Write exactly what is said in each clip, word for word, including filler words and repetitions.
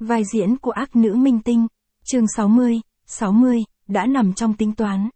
Vai diễn của ác nữ minh tinh, chương sáu mươi, sáu mươi, đã nằm trong tính toán.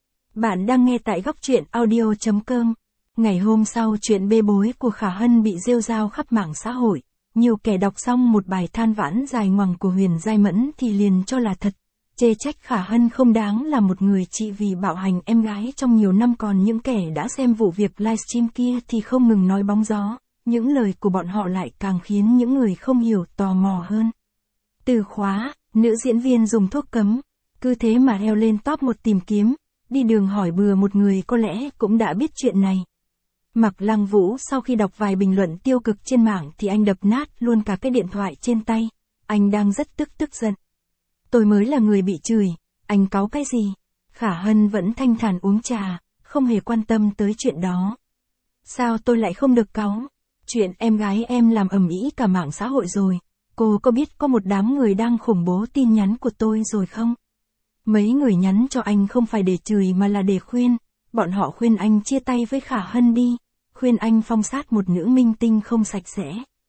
Bạn đang nghe tại góc truyện audio chấm com. Ngày hôm sau chuyện bê bối của Khả Hân bị rêu rao khắp mạng xã hội, nhiều kẻ đọc xong một bài than vãn dài ngoằng của Huyền Giai Mẫn thì liền cho là thật, chê trách Khả Hân không đáng là một người chị vì bạo hành em gái trong nhiều năm, còn những kẻ đã xem vụ việc livestream kia thì không ngừng nói bóng gió, những lời của bọn họ lại càng khiến những người không hiểu tò mò hơn. Từ khóa, nữ diễn viên dùng thuốc cấm, cứ thế mà leo lên top một tìm kiếm, đi đường hỏi bừa một người có lẽ cũng đã biết chuyện này. Mạc Lăng Vũ sau khi đọc vài bình luận tiêu cực trên mạng thì anh đập nát luôn cả cái điện thoại trên tay, anh đang rất tức tức giận. Tôi mới là người bị chửi, anh cáu cái gì? Khả Hân vẫn thanh thản uống trà, không hề quan tâm tới chuyện đó. Sao tôi lại không được cáu? Chuyện em gái em làm ầm ĩ cả mạng xã hội rồi. Cô có biết có một đám người đang khủng bố tin nhắn của tôi rồi không? Mấy người nhắn cho anh không phải để chửi mà là để khuyên. Bọn họ khuyên anh chia tay với Khả Hân đi, khuyên anh phong sát một nữ minh tinh không sạch sẽ.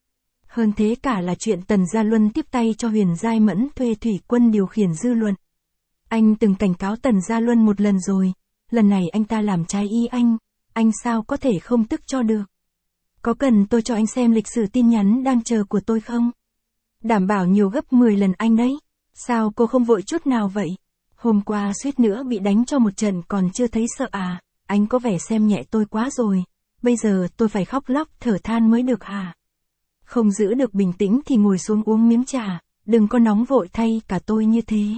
Hơn thế cả là chuyện Tần Gia Luân tiếp tay cho Huyền Giai Mẫn thuê Thủy Quân điều khiển dư luận. Anh từng cảnh cáo Tần Gia Luân một lần rồi, lần này anh ta làm trái ý anh, anh sao có thể không tức cho được? Có cần tôi cho anh xem lịch sử tin nhắn đang chờ của tôi không? Đảm bảo nhiều gấp mười lần anh đấy. Sao cô không vội chút nào vậy? Hôm qua suýt nữa bị đánh cho một trận còn chưa thấy sợ à? Anh có vẻ xem nhẹ tôi quá rồi. Bây giờ tôi phải khóc lóc thở than mới được hả? Không giữ được bình tĩnh thì ngồi xuống uống miếng trà, đừng có nóng vội thay cả tôi như thế.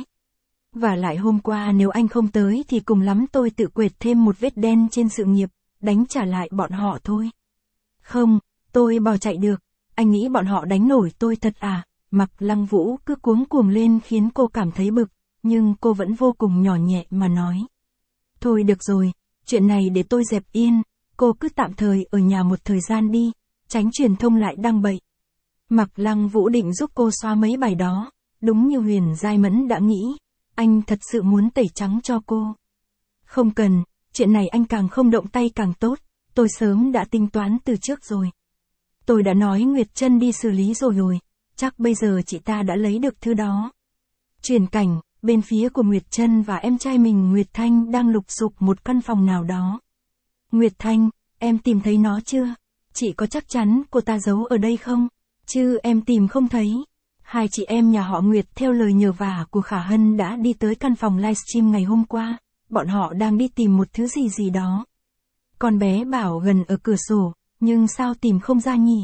Và lại hôm qua nếu anh không tới thì cùng lắm tôi tự quệt thêm một vết đen trên sự nghiệp, đánh trả lại bọn họ thôi. Không, tôi bỏ chạy được. Anh nghĩ bọn họ đánh nổi tôi thật à? Mạc Lăng Vũ cứ cuống cuồng lên khiến cô cảm thấy bực, nhưng cô vẫn vô cùng nhỏ nhẹ mà nói. Thôi được rồi, chuyện này để tôi dẹp yên, cô cứ tạm thời ở nhà một thời gian đi, tránh truyền thông lại đăng bậy. Mạc Lăng Vũ định giúp cô xóa mấy bài đó, đúng như Huyền Giai Mẫn đã nghĩ, anh thật sự muốn tẩy trắng cho cô. Không cần, chuyện này anh càng không động tay càng tốt, tôi sớm đã tính toán từ trước rồi. Tôi đã nói Nguyệt Trân đi xử lý rồi rồi, chắc bây giờ chị ta đã lấy được thứ đó. Chuyển cảnh, bên phía của Nguyệt Trân và em trai mình Nguyệt Thanh đang lục sục một căn phòng nào đó. Nguyệt Thanh, em tìm thấy nó chưa? Chị có chắc chắn cô ta giấu ở đây không? Chứ em tìm không thấy. Hai chị em nhà họ Nguyệt theo lời nhờ vả của Khả Hân đã đi tới căn phòng livestream ngày hôm qua, bọn họ đang đi tìm một thứ gì gì đó. Con bé bảo gần ở cửa sổ, nhưng sao tìm không ra nhỉ?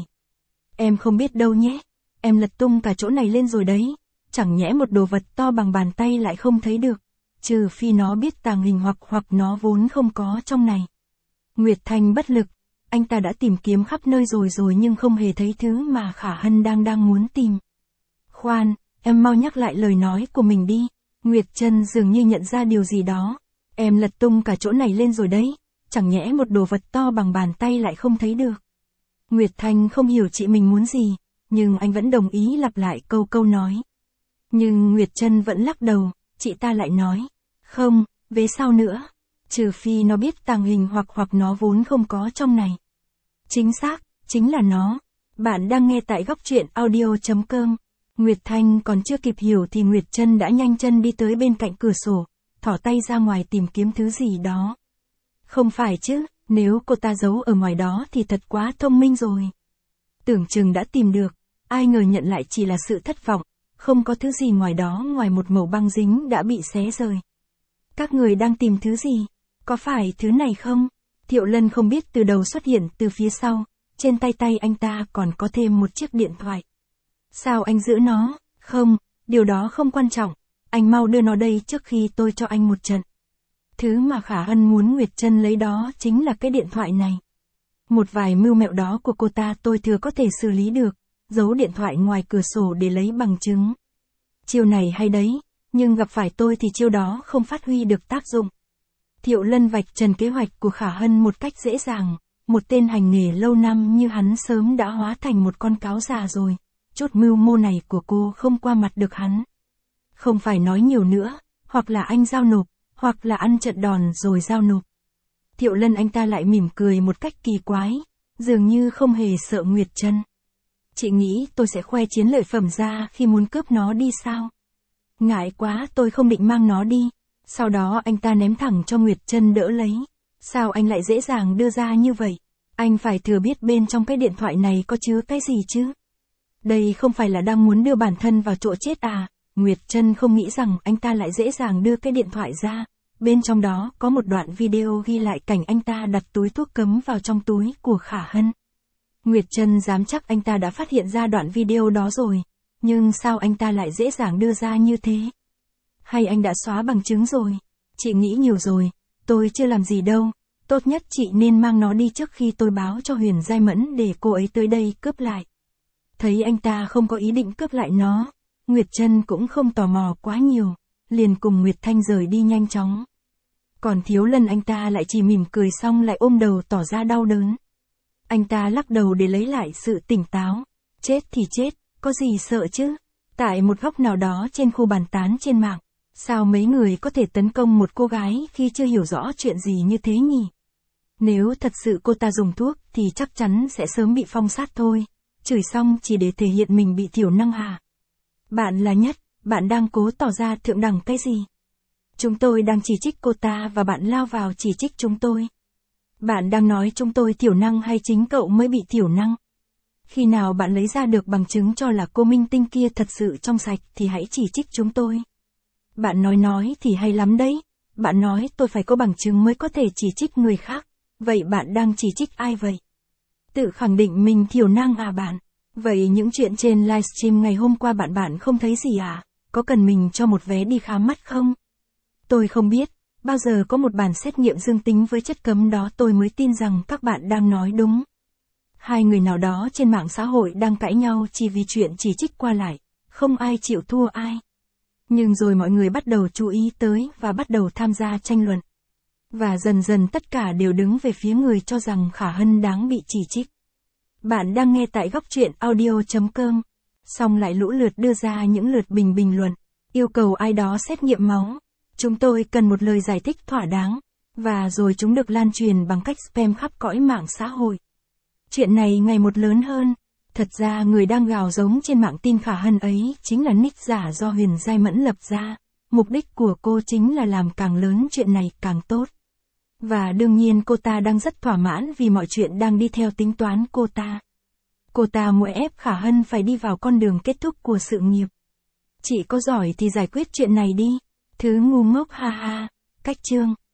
Em không biết đâu nhé, em lật tung cả chỗ này lên rồi đấy, chẳng nhẽ một đồ vật to bằng bàn tay lại không thấy được, trừ phi nó biết tàng hình hoặc hoặc nó vốn không có trong này. Nguyệt Thanh bất lực, anh ta đã tìm kiếm khắp nơi rồi rồi nhưng không hề thấy thứ mà Khả Hân đang đang muốn tìm. Khoan, em mau nhắc lại lời nói của mình đi. Nguyệt Trân dường như nhận ra điều gì đó. Em lật tung cả chỗ này lên rồi đấy, chẳng nhẽ một đồ vật to bằng bàn tay lại không thấy được. Nguyệt Thanh không hiểu chị mình muốn gì, nhưng anh vẫn đồng ý lặp lại câu câu nói. Nhưng Nguyệt Trân vẫn lắc đầu, chị ta lại nói, không, vế sau nữa, trừ phi nó biết tàng hình hoặc hoặc nó vốn không có trong này. Chính xác, chính là nó. Bạn đang nghe tại góc truyện audio chấm com. Nguyệt Thanh còn chưa kịp hiểu thì Nguyệt Trân đã nhanh chân đi tới bên cạnh cửa sổ, thỏ tay ra ngoài tìm kiếm thứ gì đó. Không phải chứ, nếu cô ta giấu ở ngoài đó thì thật quá thông minh rồi. Tưởng chừng đã tìm được, ai ngờ nhận lại chỉ là sự thất vọng, không có thứ gì ngoài đó ngoài một mẩu băng dính đã bị xé rời. Các người đang tìm thứ gì? Có phải thứ này không? Thiệu Lân không biết từ đầu xuất hiện từ phía sau, trên tay tay anh ta còn có thêm một chiếc điện thoại. Sao anh giữ nó? Không, điều đó không quan trọng, anh mau đưa nó đây trước khi tôi cho anh một trận. Thứ mà Khả Hân muốn Nguyệt Trân lấy đó chính là cái điện thoại này. Một vài mưu mẹo đó của cô ta tôi thừa có thể xử lý được, giấu điện thoại ngoài cửa sổ để lấy bằng chứng. Chiêu này hay đấy, nhưng gặp phải tôi thì chiêu đó không phát huy được tác dụng. Thiệu Lân vạch trần kế hoạch của Khả Hân một cách dễ dàng, một tên hành nghề lâu năm như hắn sớm đã hóa thành một con cáo già rồi, chút mưu mô này của cô không qua mặt được hắn. Không phải nói nhiều nữa, hoặc là anh giao nộp, hoặc là ăn trận đòn rồi giao nộp. Thiệu Lân anh ta lại mỉm cười một cách kỳ quái, dường như không hề sợ Nguyệt Trân. Chị nghĩ tôi sẽ khoe chiến lợi phẩm ra khi muốn cướp nó đi sao? Ngại quá, tôi không định mang nó đi. Sau đó anh ta ném thẳng cho Nguyệt Trân đỡ lấy. Sao anh lại dễ dàng đưa ra như vậy? Anh phải thừa biết bên trong cái điện thoại này có chứa cái gì chứ? Đây không phải là đang muốn đưa bản thân vào chỗ chết à? Nguyệt Trân không nghĩ rằng anh ta lại dễ dàng đưa cái điện thoại ra. Bên trong đó có một đoạn video ghi lại cảnh anh ta đặt túi thuốc cấm vào trong túi của Khả Hân. Nguyệt Trân dám chắc anh ta đã phát hiện ra đoạn video đó rồi. Nhưng sao anh ta lại dễ dàng đưa ra như thế? Hay anh đã xóa bằng chứng rồi? Chị nghĩ nhiều rồi, tôi chưa làm gì đâu. Tốt nhất chị nên mang nó đi trước khi tôi báo cho Huyền Giai Mẫn để cô ấy tới đây cướp lại. Thấy anh ta không có ý định cướp lại nó, Nguyệt Trân cũng không tò mò quá nhiều, liền cùng Nguyệt Thanh rời đi nhanh chóng. Còn Thiếu Lân anh ta lại chỉ mỉm cười xong lại ôm đầu tỏ ra đau đớn. Anh ta lắc đầu để lấy lại sự tỉnh táo. Chết thì chết, có gì sợ chứ? Tại một góc nào đó trên khu bàn tán trên mạng, sao mấy người có thể tấn công một cô gái khi chưa hiểu rõ chuyện gì như thế nhỉ? Nếu thật sự cô ta dùng thuốc thì chắc chắn sẽ sớm bị phong sát thôi. Chửi xong chỉ để thể hiện mình bị thiểu năng à? Bạn là Nhất, bạn đang cố tỏ ra thượng đẳng cái gì? Chúng tôi đang chỉ trích cô ta và bạn lao vào chỉ trích chúng tôi. Bạn đang nói chúng tôi thiểu năng hay chính cậu mới bị thiểu năng? Khi nào bạn lấy ra được bằng chứng cho là cô minh tinh kia thật sự trong sạch thì hãy chỉ trích chúng tôi. Bạn nói nói thì hay lắm đấy. Bạn nói tôi phải có bằng chứng mới có thể chỉ trích người khác. Vậy bạn đang chỉ trích ai vậy? Tự khẳng định mình thiểu năng à bạn? Vậy những chuyện trên livestream ngày hôm qua bạn bạn không thấy gì à? Có cần mình cho một vé đi khám mắt không? Tôi không biết. Bao giờ có một bản xét nghiệm dương tính với chất cấm đó tôi mới tin rằng các bạn đang nói đúng. Hai người nào đó trên mạng xã hội đang cãi nhau chỉ vì chuyện chỉ trích qua lại. Không ai chịu thua ai. Nhưng rồi mọi người bắt đầu chú ý tới và bắt đầu tham gia tranh luận. Và dần dần tất cả đều đứng về phía người cho rằng Khả Hân đáng bị chỉ trích. Bạn đang nghe tại góc truyện audio chấm com. Xong lại lũ lượt đưa ra những lượt bình bình luận. Yêu cầu ai đó xét nghiệm máu. Chúng tôi cần một lời giải thích thỏa đáng. Và rồi chúng được lan truyền bằng cách spam khắp cõi mạng xã hội. Chuyện này ngày một lớn hơn. Thật ra người đang gào giống trên mạng tin Khả Hân ấy chính là nick giả do Huyền Giai Mẫn lập ra. Mục đích của cô chính là làm càng lớn chuyện này càng tốt. Và đương nhiên cô ta đang rất thỏa mãn vì mọi chuyện đang đi theo tính toán cô ta. Cô ta muốn ép Khả Hân phải đi vào con đường kết thúc của sự nghiệp. Chị có giỏi thì giải quyết chuyện này đi. Thứ ngu ngốc ha ha. Cách chương.